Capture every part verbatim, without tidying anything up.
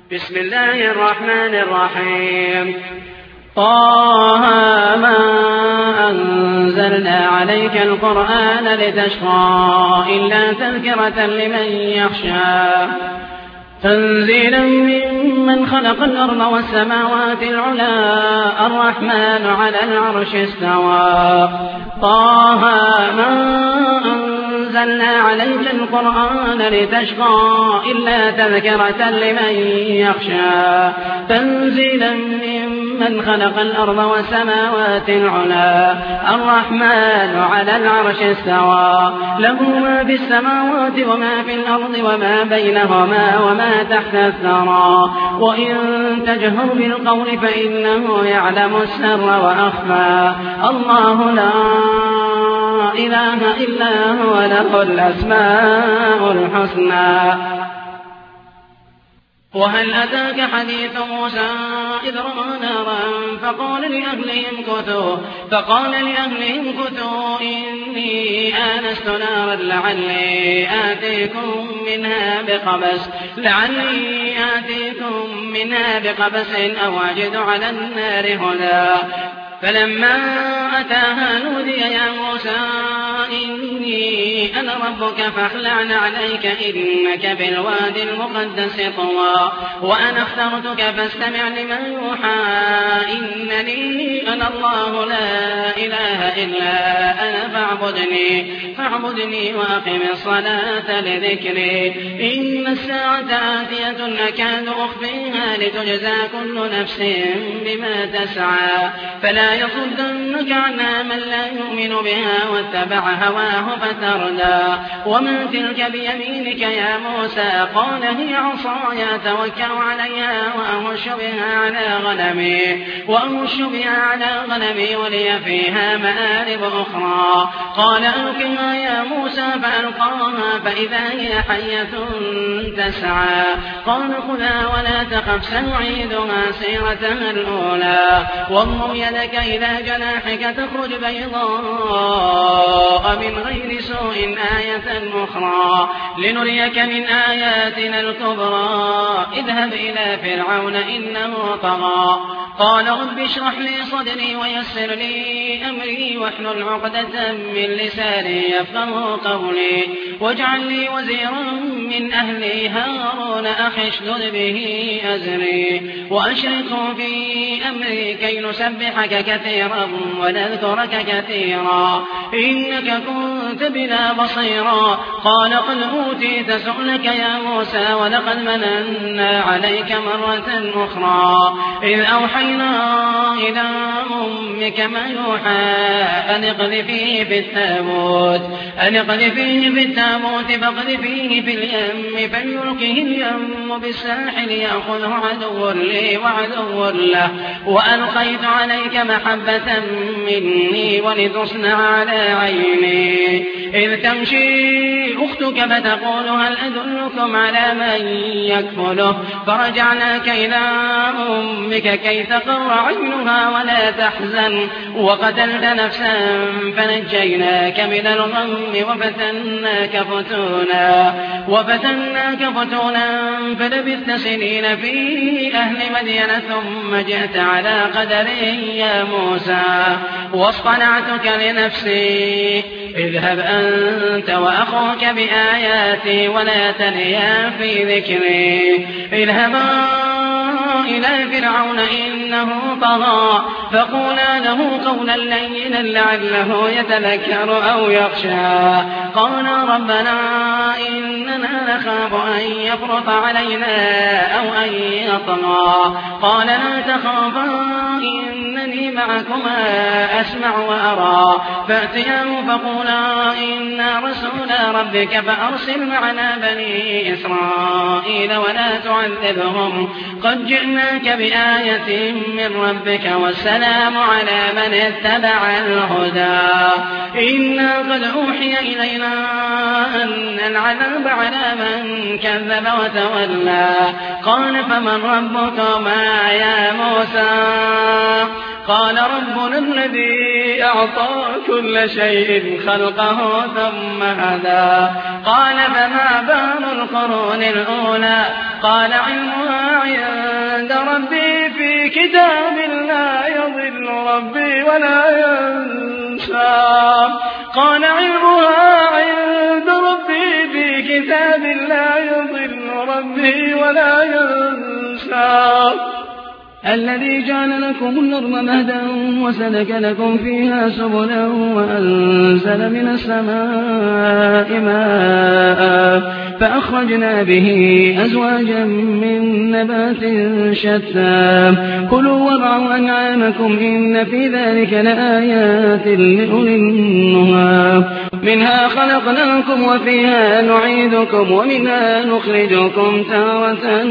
بسم الله الرحمن الرحيم. طه ما أنزلنا عليك القرآن لتشقى إلا تذكرة لمن يخشى تنزيلا ممن خلق الأرض والسماوات العلى الرحمن على العرش استوى. طه ما أنزلنا عليك القرآن لتشقى إلا تذكرة لمن يخشى تنزيلا ممن خلق الأرض والسماوات العلى الرحمن على العرش استوى. له ما في السماوات وما في الأرض وما بينهما وما تحت الثرى وإن تجهر بالقول فإنه يعلم السر وأخفى. الله لا إله إلا هو له الأسماء الحسنى. وهل أتاك حديث موسى إذ رأى نارا فقال لأهلهم كثوا فقال لأهلهم كثوا إني آنست نارا لعلي آتيكم منها بقبس لعلي آتيكم منها بقبس أو أجد على النار هدى. فلما أتاها نودي يا موسى إني أنا ربك فاخلع عليك إنك بالوادي المقدس طوى وأنا اخترتك فاستمع لما يوحى إنني أنا الله لا إله إلا أنا فاعبدني فاعبدني وأقم الصلاة لذكري. إن الساعة آتية أكاد أخفيها لتجزى كل نفس بما تسعى فلا يصدنك عنها من لا يؤمن بها واتبع هواه فتردى. وما تلك بيمينك يا موسى قال هي عصاي أتوكل عليها وأهش بها على غنمي وأهش بها على غنمي ولي فيها مآرب أخرى. قال ألقها يا موسى فألقاها فإذا هي حية تسعى. قال خذها ولا تخف سنعيدها سيرتها الأولى واضم يدك إلى جناحك تخرج بيضاء من غير سوء آية أخرى لنريك من آياتنا الكبرى. اذهب إلى فرعون إنه طغى. قال رب اشرح لي صدري ويسر لي أمري واحلل عقدة من لساني يفقهوا قولي واجعل لي وزيرا من أهلي هارون أخي اشدد به أزري وأشركه في أمري كي نسبحك كثيرا ونذكرك كثيرا إنك كنت بنا بصيرا. قال قد أوتيت سؤلك يا موسى ولقد مننا عليك مرة أخرى إذ أوحينا إلى أمك ما يوحى أن اقذفيه في التابوت أن اقذفيه في التابوت فاقذفيه في اليم فليلقه اليم بالساحل يأخذه عدو لي وعدو له وألقيت عليك محبة مني ولتصنع على عيني إذ تمشي أختك فتقول هل أدلكم على من يكفله فرجعناك إلى أمك كي تقر عينها ولا تحزن وقتلت نفسا فنجيناك من الغم وفتناك فتونا وفتناك فتونا فلبثت سنين في أهل مدين ثم جئت على قدر يا موسى واصطنعتك لنفسي اذهب أنت وأخوك بآياتي ولا تنيا في ذكري. اذهبا إلى فرعون إنه طغى فقولا له قولا لينا لعله يتذكر أو يخشى. قالا ربنا إننا نخاف أن يفرط علينا أو أن يطغى. قال لا تخافا إنني معكما أسمع وأرى فأتياه فقولا إنا رسول ربك فأرسل معنا بني إسرائيل ولا تعذبهم قد جئناك بآية من ربك والسلام على من اتبع الهدى. إنا قد أوحي إلينا أن العذاب على من كذب وتولى. قال فمن ربكما يا موسى قال ربنا الذي أعطى كل شيء خلقه ثم هدى. قال فما بال القرون الأولى قال علمها عند في كتاب لا يضل ربي ولا ينسى. قال علمها عند ربي في كتاب لا يضل ربي ولا ينسى. الذي جعل لكم الأرض مهدا وسلك لكم فيها سبلا وأنزل من السماء ماء فأخرجنا به أزواجا من نبات شتى. كلوا وارعوا أنعامكم إن في ذلك لآيات لأولي النهى. منها خلقناكم وفيها نعيدكم ومنها نخرجكم تارة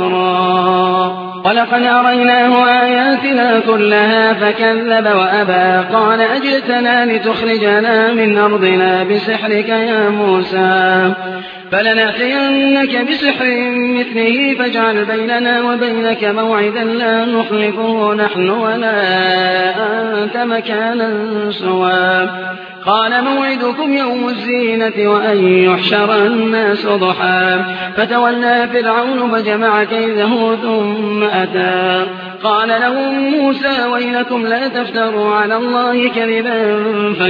أخرى. ولقد أريناه آياتنا كلها فكذب وأبى. قال أجئتنا لتخرجنا من أرضنا بسحرك يا موسى فلنأتينك بسحر مثله فاجعل بيننا وبينك موعدا لا نخلفه نحن ولا أنت مكانا سوى. قال موعدكم يوم الزينة وأن يحشر الناس ضحى. فتولى فرعون فجمع كيده ثم أتى. قال لهم موسى ويلكم لا تفتروا على الله كذبا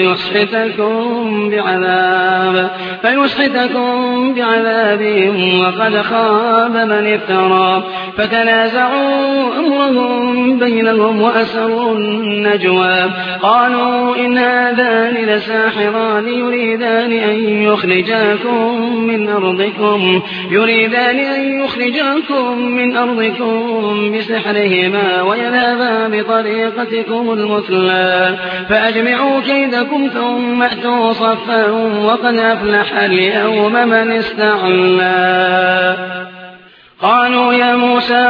فيسحتكم بعذاب فيسحتكم بعذاب وقد خاب من افترى. فتنازعوا أمرهم بينهم وأسروا النجوى. قالوا إن هذان لساحران يريدان أن يخرجاكم من أرضكم يريدان أن يخرجاكم من أرضكم بسحرهما ويذهبا بطريقتكم المثلى. فأجمعوا كيدكم ثم أتوا صفا وقد أفلح اليوم من استعلى. قالوا يا موسى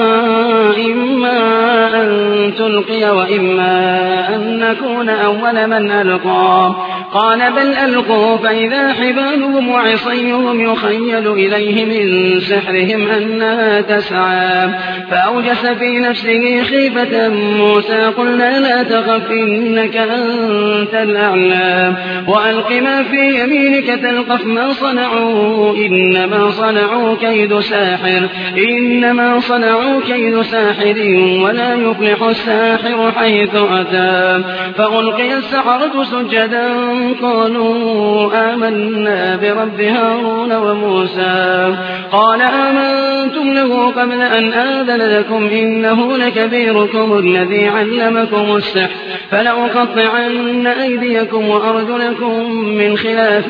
إما أن تلقي وإما أن نكون أول من ألقى. قال بل ألقوا فإذا حبالهم وعصيهم يخيل إليه من سحرهم أنها تسعى. فأوجس في نفسه خيفة موسى قلنا لا تخف إنك أنت الأعلى وألق ما في يمينك تلقف ما صنعوا إنما صنعوا كيد ساحر إنما صنعوا كيد ساحر ولا يفلح الساحر حيث أتى. فألقي السحرة سجدا قالوا آمنا برب هارون وموسى. قال آمنتم له قبل أن آذن لكم إنه لكبيركم الذي علمكم السحر فلأقطعن أيديكم وأرجلكم من خلاف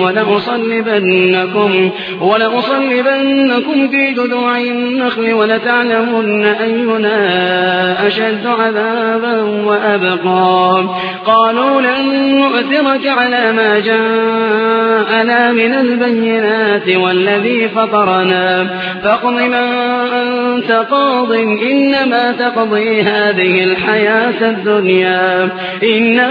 ولأصلبنكم ولأصلبنكم في جذوع النخل ولتعلمن أينا أشد عذابا وأبقى. قالوا لن نؤثرك على ما جاءنا من البينات والذي فطرنا فاقض ما أنت قاض إنما تقضي هذه الحياة الدنيا إنا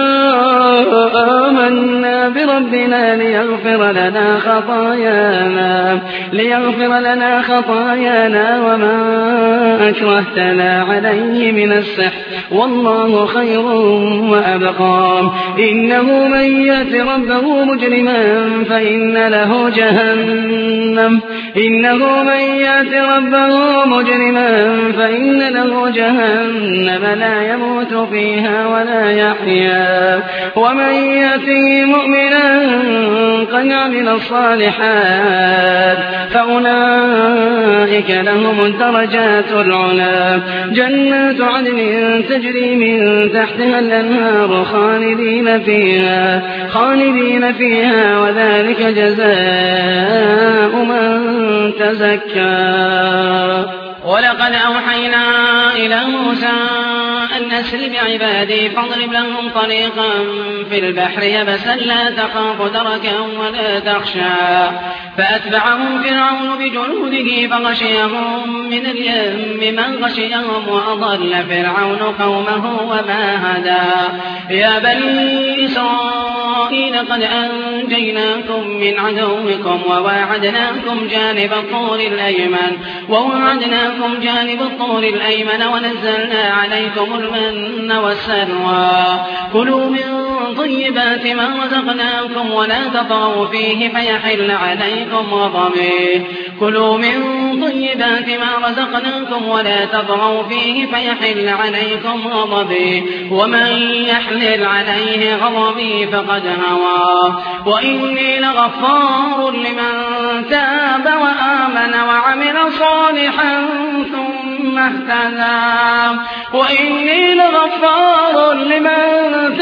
آمنا بربنا ليغفر لنا خطايانا ليغفر لنا خطايانا وما أكرهتنا عليه من السحر والله خير وأبقى. إنه من يأت ربه مجرما فإن له جهنم إنه من يأت ربه مجرما فإن له جهنم لا يموت فيها ولا يحيا ومن يأته مؤمنا قد عمل الصالحات فأولئك لهم الدرجات العلى جنات عدن تجري من تحتها الأنهار خالدين فيها خالدين فيها وذلك جزاء من تزكى. ولقد أوحينا إلى موسى أن أسر بعبادي فاضرب لهم طريقا في البحر يبسا لا تخاف دركا ولا تخشى. فأتبعهم فرعون بجنوده فغشيهم من اليم ما غشيهم وأضل فرعون قومه وما هدى. يا بني إسرائيل قد أنجيناكم من عدوكم وواعدناكم جانب الطور الأيمن وواعدناكم جانب الطور الأيمن ونزلنا عليكم المن والسلوى. كلوا من طيبات ما رزقناكم ولا تطغوا فيه فيحل عليكم غضبي كلوا من طيبات ما رزقناكم ولا تطغوا فيه فيحل عليكم غضبي ومن يحلل عليه غضبي فقد هوى وإني لغفار لمن تاب وآمن وعمل صالحا ثم اهتدى وإني لغفار لمن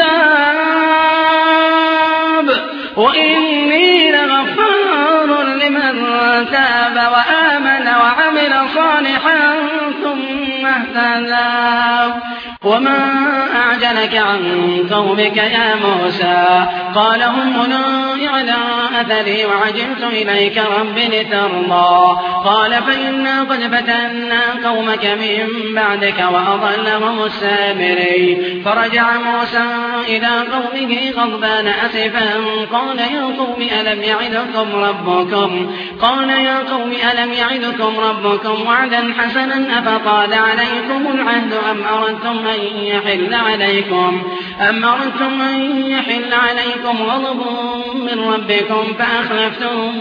تاب وإني لغفار لمن تاب وآمن وعمل صالحا ثم اهتدى وما أعجلك عن قومك يا موسى قال هم أولئك على أثري وعجلت إليك رب لترضى قال فإنا قد فتنا قومك من بعدك وأضلهم السامري فرجع موسى إلى قومه غضبان أسفا قال يا قوم ألم يعدكم ربكم قال يا قوم ألم يعدكم ربكم وعدا حسنا أفطال عليكم العهد أم أردتم أن يحل عليكم أم أردتم أن يحل عليكم غضب من ربكم فأخلفتم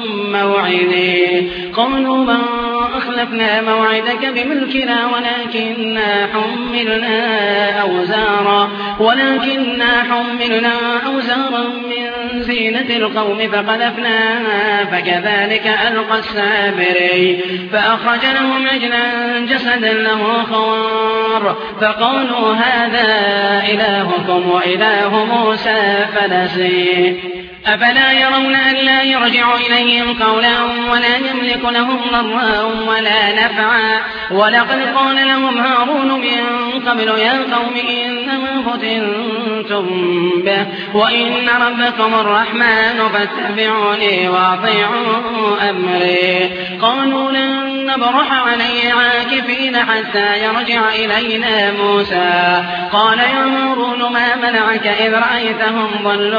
موعدي قالوا ما أخلفنا موعدك بملكنا ولكننا حملنا أوزارا ولكننا حملنا أوزارا من زينة القوم فقذفناها فكذلك ألقى السامري فأخرج لهم عجلا جسدا له خوار فقالوا هذا إلهكم وإله موسى فنسي أفلا يرون ألا يرجع إليهم قولا ولا يملك لهم ضرا ولا نفعا ولقد قال لهم هارون من قبل يا قوم إنما فتنتم به وإن ربكم الرحمن فاتبعوني وأطيعوا أمري قالوا لن نبرح عليه عاكفين حتى يرجع إلينا موسى قال يا هارون ما منعك إذ رأيتهم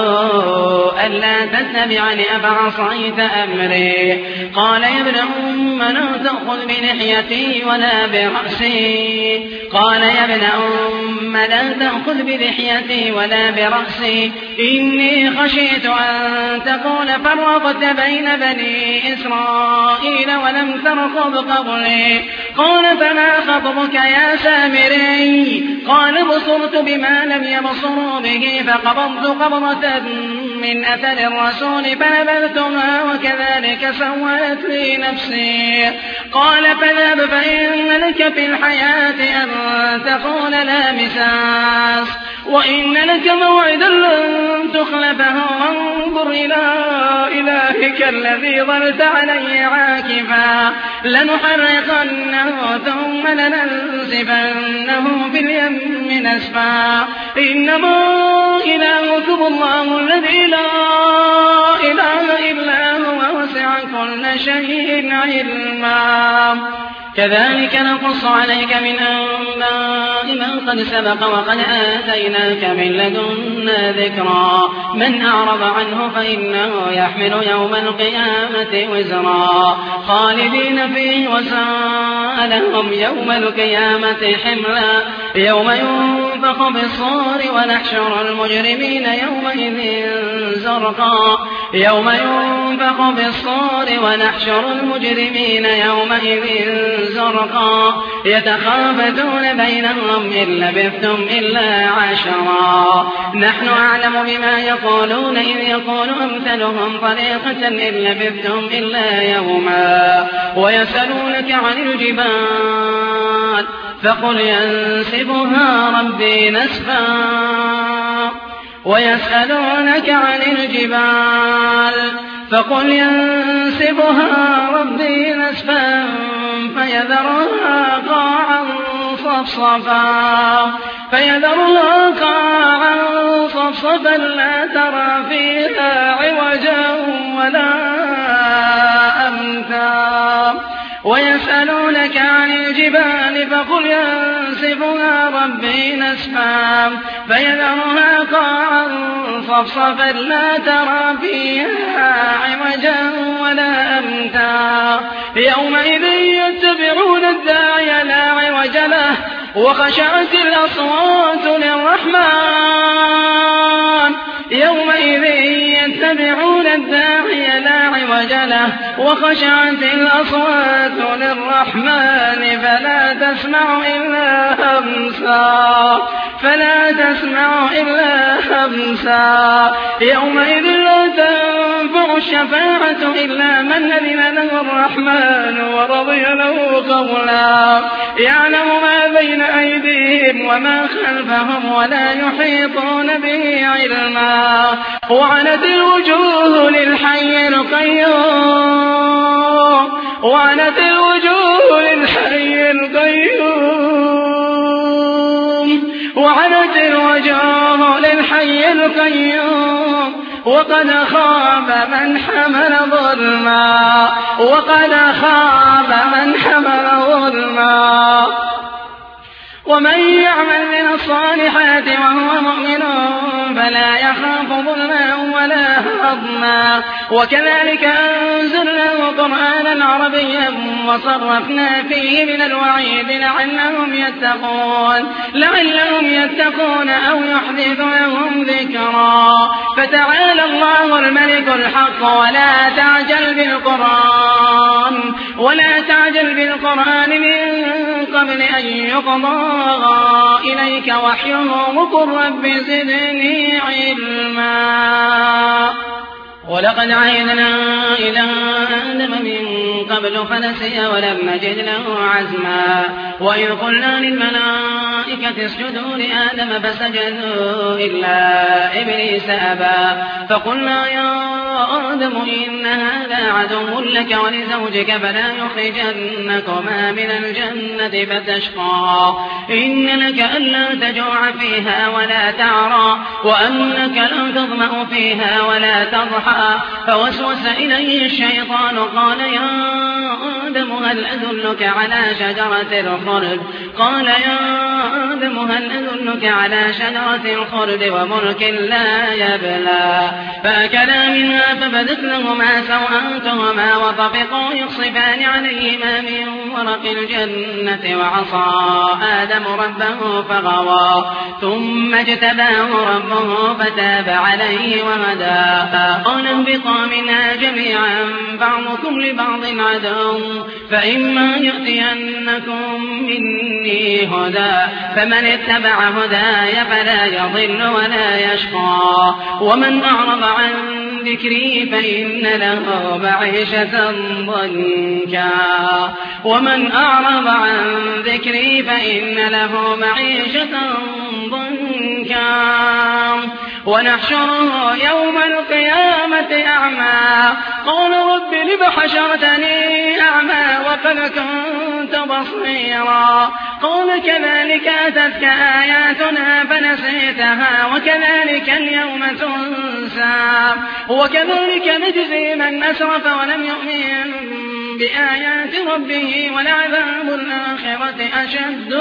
ضلوا ألا تتبعني أفعصيت أمري قال يا ابن أم لا تأخذ بلحيتي ولا برأسي قال يا ابن أم لا تأخذ بلحيتي ولا برأسي إني خشيت أن تقول فرقت بين بني إسرائيل ولم ترقب قبلي قال فما خطبك يا سامري قال بصرت بما لم يبصروا به فقبضت قبضة من أثر الرسول فنبذتها وكذلك سولت لي نفسي قال فاذهب فإن لك في الحياة أن تقول لا مساس وإن لك موعدا لن تخلفه وانظر إلى إلهك الذي ظلت عليه عاكفا لنحرقنه ثم لننسفنه في اليم نسفا إنما إلهكم الله الذي لا إله إلا هو وسع كل شيء علما كذلك نقص عليك من أنباء ما قد سبق وقد آتيناك من لدنا ذكرا من أعرض عنه فإنه يحمل يوم القيامة وزرا خالدين فيه وساء لهم يوم القيامة حملا يوم ينفخ بالصور ونحشر المجرمين يومئذ زرقا يوم ينفخ بالصور ونحشر المجرمين يومئذ زرقا يتخافتون بينهم إن لبثتم إلا عشرا نحن أعلم بما يقولون إذ يقول أمثلهم طريقة إن لبثتم إلا يوما ويسألونك عن الجبال فقل ينسفها ربي نسفا ويسألونك عن الجبال فقل ينسفها ربي نسفا فيذرها قاعا صفصفا فيذرها قاعا صفصفا لا ترى فيها عوجا ولا أمتا ويسألونك عن الجبال فقل ينسفها ربي نسفا فيذرها قاعا صفصفا لا ترى فيها عوجا ولا أمتا يومئذ يتبعون الداعي لا عوج له وخشعت الأصوات للرحمن يومئذ يتبعون الداعي لا عوج له وخشعت الأصوات للرحمن فلا تسمع إلا همسا فلا تسمع إلا همسا يومئذ لا تنفع الشفاعة إلا من أذن له الرحمن ورضي له قولا يعلم ما بين أيديهم وما خلفهم ولا يحيطون به علما وعنت الوجوه للحي القيوم وعنت الوجوه للحي القيوم وعنت الوجوه للحي القيوم وقد خاب من حمل ظلما وقد خاب من حمل ظلما ومن يعمل من الصالحات وهو مؤمن فلا يخاف ظلما ولا هضما وكذلك أنزلناه قرآنا عربيا وصرفنا فيه من الوعيد لعلهم يتقون لعلهم يتقون أو يحدث لهم ذكرا فتعالى الله الملك الحق ولا تعجل بالقرآن ولا تعجل بالقرآن من قبل أن يقضى إليك وحيه وقل رب زدني علما ولقد عهدنا إلى آدم من قبل فنسي ولم نجد له عزما وإذ قلنا للملائكة اسجدوا لآدم فسجدوا إلا إبليس أبى فقلنا يا آدم إن هذا عدو لك ولزوجك فلا يخرجنكما من الجنة فتشقى إن لك ألا تجوع فيها ولا تعرى وأنك لا تظمأ فيها ولا تضحى فوسوس إليه الشيطان قال يا آدم هل أدلك على شجرة الخلد قال يا آدم هل أدلك على شجرة الخلد وملك لا يبلى فأكلا منها فبدت لهما سوآتهما وطفقا يخصفان عليهما من ورق الجنة وعصى آدم ربه فغوى ثم اجتباه ربه فتاب عليه وهدى قال اهبطا منها جميعا بعضكم لبعض عدو فإما يأتينكم مني هدى فمن اتبع هداي فلا يضل ولا يشقى ومن أعرض عن ذكري فإن له معيشة ضنكا ومن أعرض عن ذكري فإن له معيشة ضنكا ونحشره يوم القيامة أعمى قال رب لم حشرتني أعمى وقد كنت بصيرا قال كذلك أتتك آياتنا فنسيتها وكذلك اليوم تنسى وكذلك نجزي من أسرف ولم يؤمن بآيات ربه ولعذاب الآخرة أشد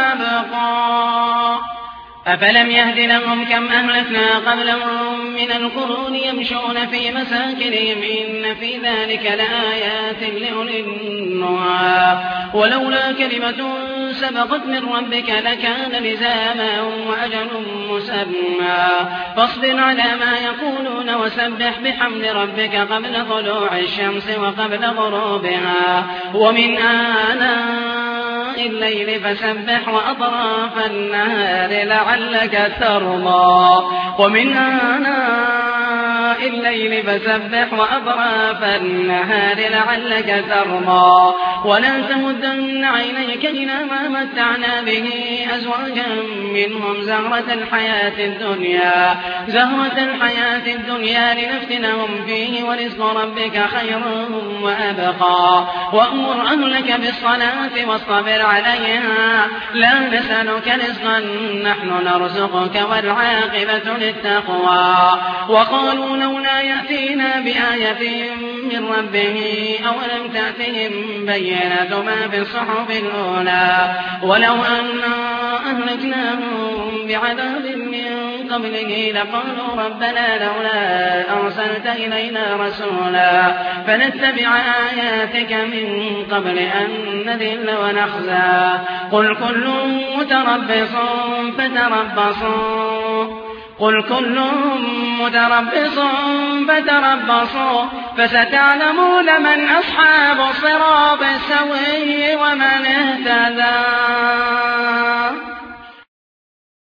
وأبقى أفلم يهد لهم كم أهلكنا قبلهم من القرون يمشون في مساكنهم إن في ذلك لآيات لأولي النهى ولولا كلمة سبقت من ربك لكان لزاما وأجل مسمى فاصبر على ما يقولون وسبح بحمد ربك قبل طلوع الشمس وقبل غروبها ومن آناء الليل فسبح وأطراف النهار لعلك ترضى ومن آناء الليل فسبح وأطراف النهار لعلك ترضى ولا تمدن عينيك إلى ما متعنا به أزواجا منهم زهرة الحياة الدنيا زهرة الحياة الدنيا لنفتنهم فيه ورزق ربك خير وأبقى وأمر أهلك بالصلاة واصطبر عليها لا نسألك رزقا نحن نرزقك والعاقبة للتقوى وقالوا لولا يأتينا بآية من ربه أولم تأتهم بينة ما في الصحف الأولى ولو أنا أهلكناهم بعذاب من قبله لقالوا ربنا لولا أرسلت إلينا رسولا فنتبع آياتك من قبل أن نذل ونخزى قل كل متربص فتربصوا قل كل متربص فتربصوا فستعلمون من أصحاب الصراط السوي ومن اهتدى.